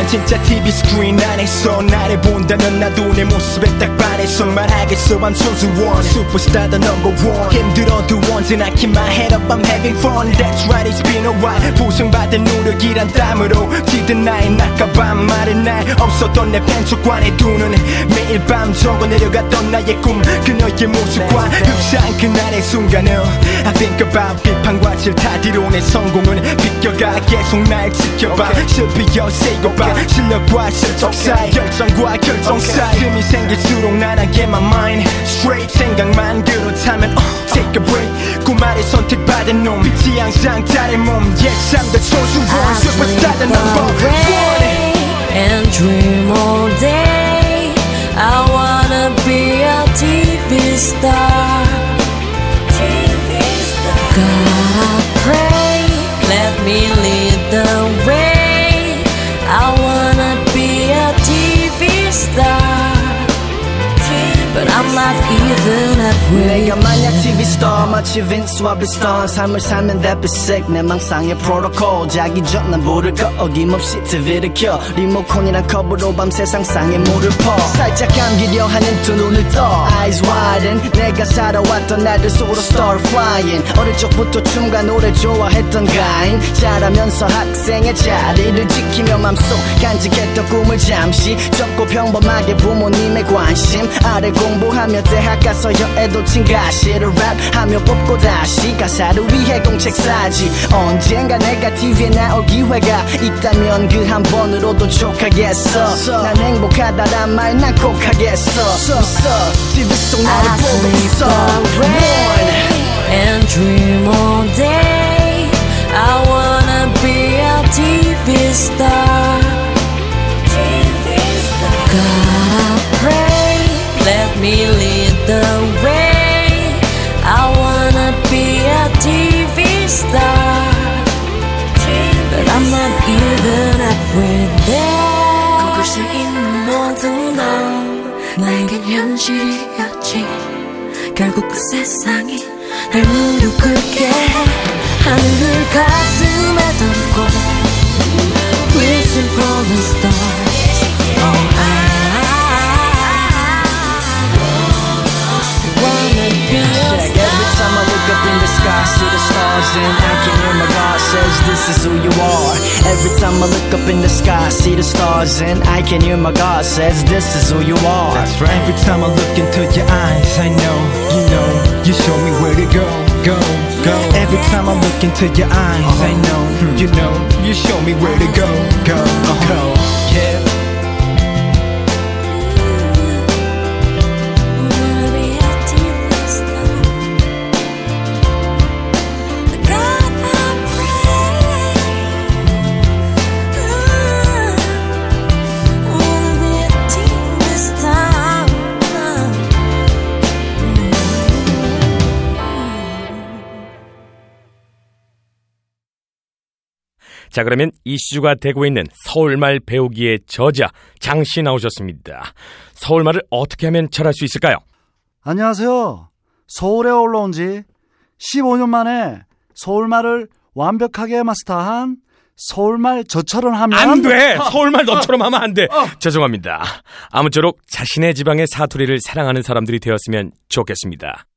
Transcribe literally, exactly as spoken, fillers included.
진짜 티비 스크린 안에서 나를 본다면 나도 내 모습에 딱 반해서 말하겠어 I'm 소수원 슈퍼스타 the number one 힘들어도 언제나 keep my head up I'm having fun That's right it's been a while 보상받은 노력이란 땀으로 지든 나의 낙가밤 말은 날 없었던 내 펜초관에 두 눈에 매일 밤 적어 내려갔던 나의 꿈 그녀의 모습과 흡사한 그날의 순간을 I think about 비판과 질타 뒤로 내 성공은 비껴가 계속 날 지켜봐 실패여 say goodbye 실력과 실적 사이 결정과 결정 사이 틈이 생길수록 나나게 my mind straight 생각만 그렇다면 uh, take a break 꿈아래 선택받은 놈 빛이 항상 다른 몸 Yes I'm the chosen one superstar the number one And dream all day I wanna be a 티비 star 티비 star God I pray Let me lead the way I wanna be a 티비 star But I'm not even halfway 내가 만약 티비 스타 마치 빈스와 비슷한 삶을 살면 that'd be sick 내 망상의 프로토콜 자기 전 난 불을 꺼 어김없이 티비를 켜 리모컨이란 컵으로 밤새 상상에 물을 퍼 살짝 감기려 하는 두 눈을 떠 Eyes widen 내가 살아왔던 날들 속으로 start flying 어릴 적부터 춤과 노래 좋아했던 가인 자라면서 학생의 자리를 지키며 맘속 간직했던 꿈을 잠시 접고 평범하게 부모님의 관심 아래 공부하며 대학 가서 여애도 친가 시를 랩하며 뽑고 다시 가사를 위해 공책 사지 언젠가 내가 티비에 나올 기회가 있다면 그 한 번으로도 족하겠어 난 행복하다란 말 난 꼭 하겠어 웃어 티비 속 나를 보고 있어 And dream all day I wanna be a 티비 star God I pray Let me lead the way I wanna be a 티비 star But I'm not even halfway there 꿈꿀 수 있는 모든 너 나에겐 현실이었지 결국 그 세상이 날 무릎 꿇게 해 하늘을 가슴에 담고 Wishing for the stars Oh I Check. Every time I look up in the sky, see the stars, and I can hear my God says, "This is who you are." Every time I look up in the sky, see the stars, and I can hear my God says, "This is who you are." That's right. Every time I look into your eyes, I know, you know, you show me where to go, go, go. Every time I look into your eyes, uh-huh. I know, you know, you show me where to go, go, uh-huh. go. Yeah. 자, 그러면 이슈가 되고 있는 서울말 배우기의 저자 장씨 나오셨습니다. 서울말을 어떻게 하면 잘할 수 있을까요? 안녕하세요. 서울에 올라온 지 십오 년 만에 서울말을 완벽하게 마스터한 서울말 저처럼 하면 안 돼! 서울말 너처럼 하면 안 돼! 죄송합니다. 아무쪼록 자신의 지방의 사투리를 사랑하는 사람들이 되었으면 좋겠습니다.